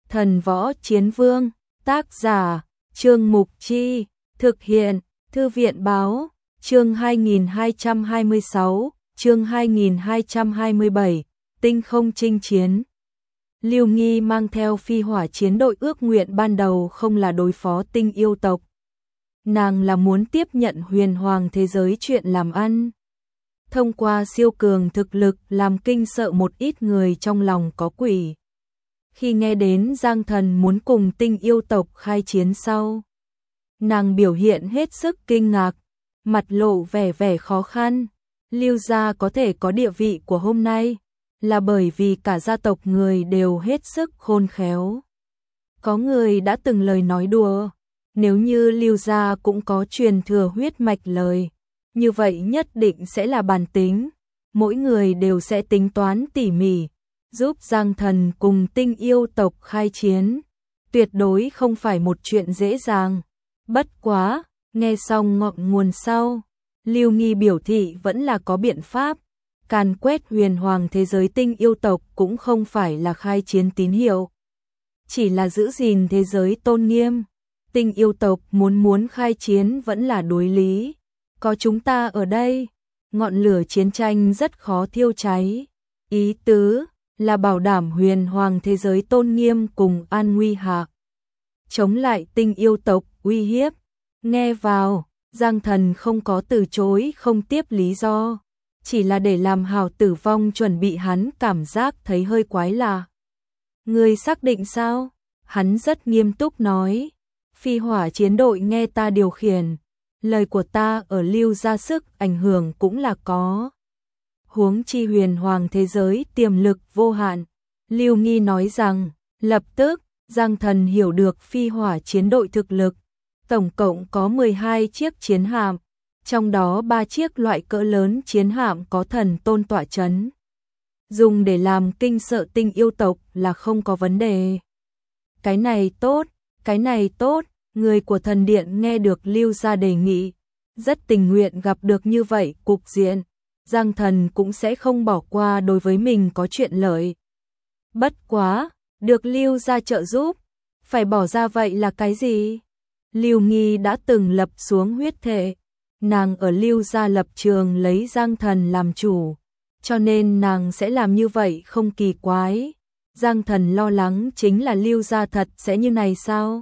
Thần Võ Chiến Vương, tác giả, Trương Mục Chi, thực hiện, Thư viện Báo, chương 2226, chương 2227, Tinh không chinh chiến. Lưu Nghi mang theo phi hỏa chiến đội ước nguyện ban đầu không là đối phó tinh yêu tộc. Nàng là muốn tiếp nhận huyền hoàng thế giới chuyện làm ăn. Thông qua siêu cường thực lực làm kinh sợ một ít người trong lòng có quỷ. Khi nghe đến Giang Thần muốn cùng tinh yêu tộc khai chiến sau, nàng biểu hiện hết sức kinh ngạc, mặt lộ vẻ khó khăn. Lưu gia có thể có địa vị của hôm nay là bởi vì cả gia tộc người đều hết sức khôn khéo. Có người đã từng lời nói đùa, nếu như Lưu gia cũng có truyền thừa huyết mạch lời, như vậy nhất định sẽ là bản tính, mỗi người đều sẽ tính toán tỉ mỉ, giúp Giang Thần cùng tinh yêu tộc khai chiến, tuyệt đối không phải một chuyện dễ dàng. Bất quá, nghe xong ngọn nguồn sau, Lưu Nghi biểu thị vẫn là có biện pháp, càn quét huyền hoàng thế giới tinh yêu tộc cũng không phải là khai chiến tín hiệu, chỉ là giữ gìn thế giới tôn nghiêm. Tinh yêu tộc muốn khai chiến vẫn là đối lý, có chúng ta ở đây, ngọn lửa chiến tranh rất khó thiêu cháy. Ý tứ là bảo đảm huyền hoàng thế giới tôn nghiêm cùng an nguy hạ, chống lại tinh yêu tộc uy hiếp. Nghe vào, Giang Thần không có từ chối không tiếp lý do, chỉ là để làm hảo tử vong chuẩn bị. Hắn cảm giác thấy hơi quái lạ. Ngươi xác định sao? Hắn rất nghiêm túc nói. Phi hỏa chiến đội nghe ta điều khiển, lời của ta ở Lưu gia sức ảnh hưởng cũng là có. Huống chi huyền hoàng thế giới tiềm lực vô hạn. Lưu Nghi nói rằng, lập tức, Giang Thần hiểu được phi hỏa chiến đội thực lực. Tổng cộng có 12 chiếc chiến hạm, trong đó 3 chiếc loại cỡ lớn chiến hạm có thần tôn tọa chấn. Dùng để làm kinh sợ tinh yêu tộc là không có vấn đề. Cái này tốt, người của thần điện nghe được Lưu gia đề nghị, rất tình nguyện gặp được như vậy cục diện. Giang Thần cũng sẽ không bỏ qua đối với mình có chuyện lợi. Bất quá, được Lưu gia trợ giúp, phải bỏ ra vậy là cái gì? Lưu Nghi đã từng lập xuống huyết thệ, nàng ở Lưu gia lập trường lấy Giang Thần làm chủ, cho nên nàng sẽ làm như vậy không kỳ quái. Giang Thần lo lắng chính là Lưu gia thật sẽ như này sao?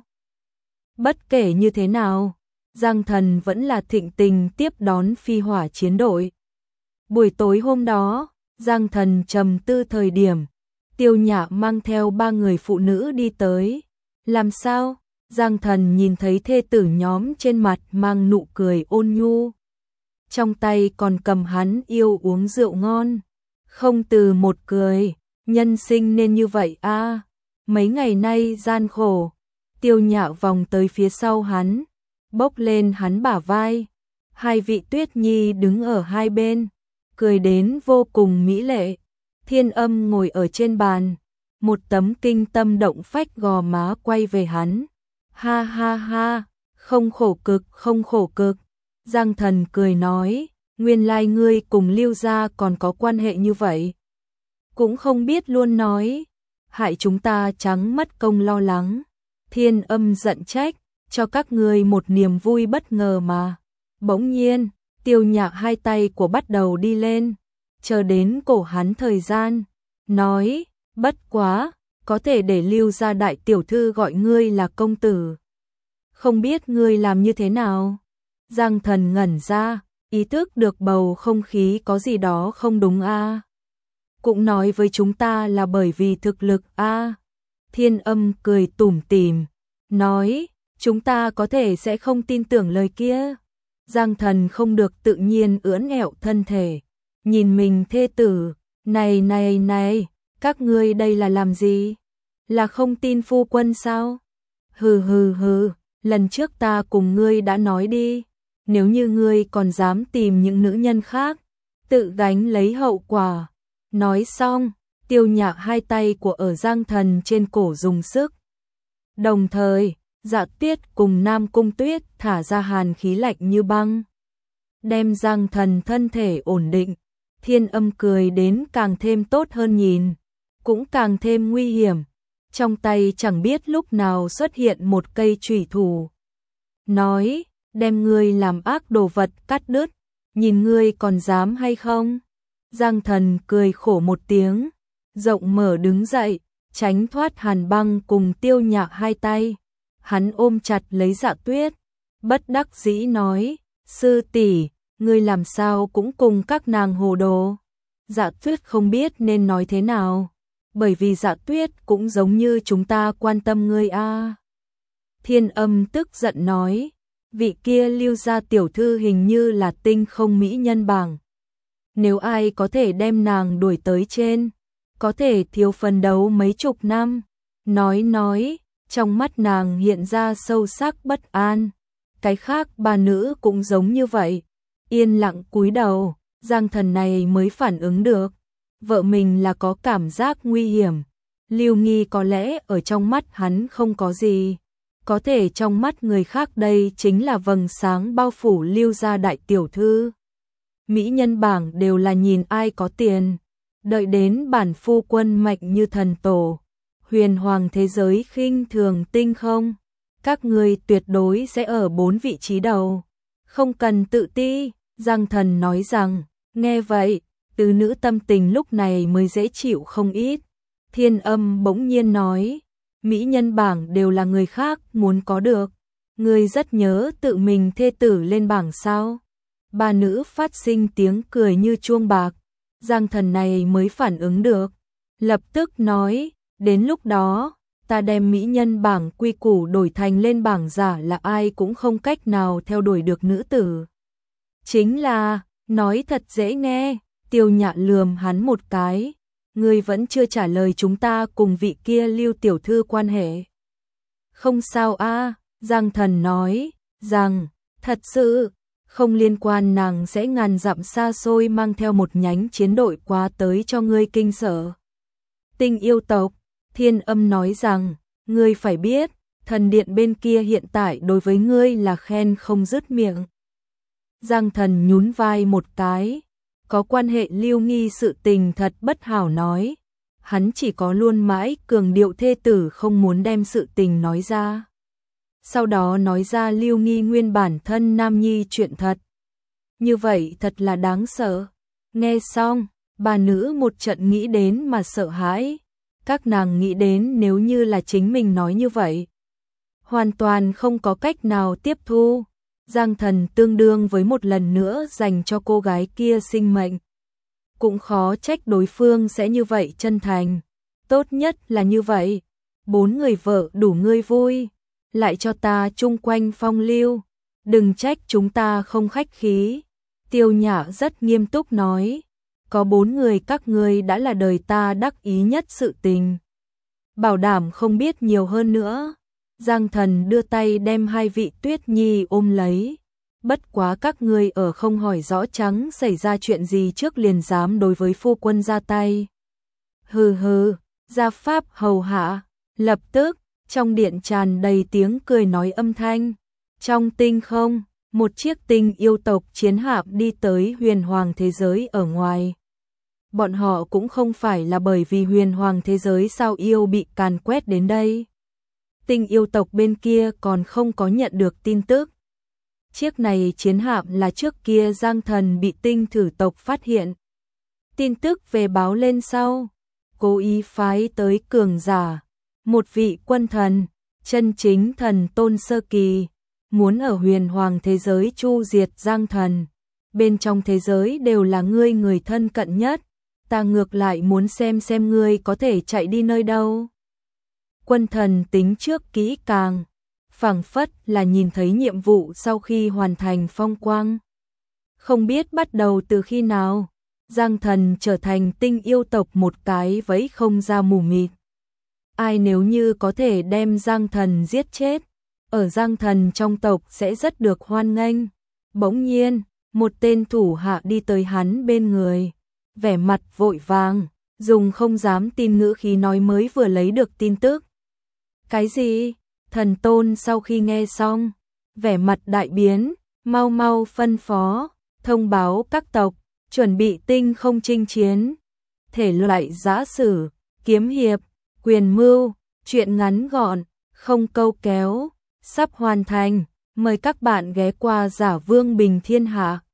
Bất kể như thế nào, Giang Thần vẫn là thịnh tình tiếp đón phi hỏa chiến đội. Buổi tối hôm đó, Giang Thần trầm tư thời điểm, Tiêu Nhã mang theo 3 người phụ nữ đi tới. Làm sao? Giang Thần nhìn thấy thê tử nhóm trên mặt mang nụ cười ôn nhu, trong tay còn cầm hắn yêu uống rượu ngon, không từ một cười, nhân sinh nên như vậy a. Mấy ngày nay gian khổ. Tiêu Nhã vòng tới phía sau hắn, bốc lên hắn bả vai. Hai vị Tuyết Nhi đứng ở hai bên, cười đến vô cùng mỹ lệ. Thiên Âm ngồi ở trên bàn, một tấm kinh tâm động phách gò má quay về hắn. Ha ha ha, không khổ cực. Giang Thần cười nói, nguyên lai ngươi cùng Lưu gia còn có quan hệ như vậy. Cũng không biết luôn nói, hại chúng ta trắng mất công lo lắng. Thiên Âm giận trách, cho các ngươi một niềm vui bất ngờ mà. Bỗng nhiên, Tiêu Nhã hai tay của bắt đầu đi lên, chờ đến cổ hắn thời gian, nói, bất quá, có thể để Lưu gia đại tiểu thư gọi ngươi là công tử. Không biết ngươi làm như thế nào? Giang Thần ngẩn ra, ý thức được bầu không khí có gì đó không đúng a. Cũng nói với chúng ta là bởi vì thực lực a. Thiên Âm cười tủm tỉm, nói, chúng ta có thể sẽ không tin tưởng lời kia. Giang Thần không được tự nhiên ưỡn ẹo thân thể, nhìn mình thê tử, này, các ngươi đây là làm gì? Là không tin phu quân sao? Hừ, lần trước ta cùng ngươi đã nói đi, nếu như ngươi còn dám tìm những nữ nhân khác, tự gánh lấy hậu quả. Nói xong, Tiêu Nhã hai tay của ở Giang Thần trên cổ dùng sức. Đồng thời, Dạ Tuyết cùng Nam Cung Tuyết thả ra hàn khí lạnh như băng, đem Giang Thần thân thể ổn định. Thiên Âm cười đến càng thêm tốt hơn nhìn, cũng càng thêm nguy hiểm. trong tay chẳng biết lúc nào xuất hiện một cây chủy thủ. Nói, đem ngươi làm ác đồ vật cắt đứt, nhìn ngươi còn dám hay không? Giang Thần cười khổ một tiếng, rộng mở đứng dậy, tránh thoát Hàn Băng cùng Tiêu Nhạc hai tay. Hắn ôm chặt lấy Dạ Tuyết, bất đắc dĩ nói, sư tỷ, ngươi làm sao cũng cùng các nàng hồ đồ. Dạ Tuyết không biết nên nói thế nào, bởi vì Dạ Tuyết cũng giống như chúng ta quan tâm ngươi a. Thiên Âm tức giận nói, vị kia Lưu gia tiểu thư hình như là tinh không mỹ nhân bảng. Nếu ai có thể đem nàng đuổi tới trên, có thể thiếu phân đấu mấy chục năm. Nói, trong mắt nàng hiện ra sâu sắc bất an. Cái khác ba nữ cũng giống như vậy, yên lặng cúi đầu. Giang Thần này mới phản ứng được, vợ mình là có cảm giác nguy hiểm. Lưu Nghi có lẽ ở trong mắt hắn không có gì, có thể trong mắt người khác đây chính là vầng sáng bao phủ Lưu gia đại tiểu thư. Mỹ nhân bảng đều là nhìn ai có tiền, đợi đến bản phu quân mạnh như thần tổ, huyền hoàng thế giới khinh thường tinh không, các người tuyệt đối sẽ ở 4 vị trí đầu, không cần tự ti. Giang Thần nói rằng, nghe vậy, tứ nữ tâm tình lúc này mới dễ chịu không ít. Thiên Âm bỗng nhiên nói, mỹ nhân bảng đều là người khác muốn có được, ngươi rất nhớ tự mình thê tử lên bảng sao? Ba nữ phát sinh tiếng cười như chuông bạc. Giang Thần này mới phản ứng được, lập tức nói, đến lúc đó, ta đem mỹ nhân bảng quy củ đổi thành lên bảng giả là ai cũng không cách nào theo đuổi được nữ tử. Chính là, nói thật dễ nghe. Tiêu Nhạ lườm hắn một cái, ngươi vẫn chưa trả lời chúng ta cùng vị kia Lưu tiểu thư quan hệ. Không sao a, Giang Thần nói rằng, thật sự không liên quan, nàng sẽ ngàn dặm xa xôi mang theo một nhánh chiến đội qua tới cho ngươi kinh sợ. Tinh yêu tộc, Thiên Âm nói rằng, ngươi phải biết, thần điện bên kia hiện tại đối với ngươi là khen không dứt miệng. Giang Thần nhún vai một cái, có quan hệ Lưu Nghi sự tình thật bất hảo nói. Hắn chỉ có luôn mãi cường điệu thê tử không muốn đem sự tình nói ra. Sau đó nói ra Lưu Nghi nguyên bản thân nam nhi chuyện thật. Như vậy thật là đáng sợ. Nghe xong, bà nữ một trận nghĩ đến mà sợ hãi. Các nàng nghĩ đến nếu như là chính mình nói như vậy, hoàn toàn không có cách nào tiếp thu. Giang Thần tương đương với một lần nữa dành cho cô gái kia sinh mệnh. Cũng khó trách đối phương sẽ như vậy chân thành. Tốt nhất là như vậy. 4 người vợ đủ ngươi vui. Lại cho ta chung quanh phong lưu. Đừng trách chúng ta không khách khí. Tiêu Nhã rất nghiêm túc nói. Có 4 người các ngươi đã là đời ta đắc ý nhất sự tình. Bảo đảm không biết nhiều hơn nữa. Giang Thần đưa tay đem 2 vị Tuyết Nhi ôm lấy. Bất quá các ngươi ở không hỏi rõ trắng xảy ra chuyện gì trước liền dám đối với phu quân ra tay. Hừ hừ, gia pháp hầu hạ. Lập tức, trong điện tràn đầy tiếng cười nói âm thanh. Trong tinh không, một chiếc tinh yêu tộc chiến hạm đi tới huyền hoàng thế giới ở ngoài. Bọn họ cũng không phải là bởi vì huyền hoàng thế giới sao yêu bị càn quét đến đây. Tinh yêu tộc bên kia còn không có nhận được tin tức. Chiếc này chiến hạm là trước kia Giang Thần bị tinh thử tộc phát hiện. Tin tức về báo lên sau, cố ý phái tới cường giả, một vị quân thần, chân chính thần tôn sơ kỳ, muốn ở huyền hoàng thế giới chu diệt Giang Thần. Bên trong thế giới đều là ngươi người thân cận nhất, ta ngược lại muốn xem ngươi có thể chạy đi nơi đâu. Quân thần tính trước kỹ càng, phảng phất là nhìn thấy nhiệm vụ sau khi hoàn thành phong quang. Không biết bắt đầu từ khi nào, Giang Thần trở thành tinh yêu tộc một cái vẫy không ra mù mịt. Ai nếu như có thể đem Giang Thần giết chết, ở Giang Thần trong tộc sẽ rất được hoan nghênh. Bỗng nhiên, một tên thủ hạ đi tới hắn bên người, vẻ mặt vội vàng, dùng không dám tin ngữ khí nói mới vừa lấy được tin tức. Cái gì? Thần tôn sau khi nghe xong, vẻ mặt đại biến, mau phân phó, thông báo các tộc, chuẩn bị tinh không chinh chiến. Thể loại giã sử, kiếm hiệp, quyền mưu, Chuyện ngắn gọn, không câu kéo, sắp hoàn thành. Mời các bạn ghé qua Giả Vương Bình Thiên Hạ.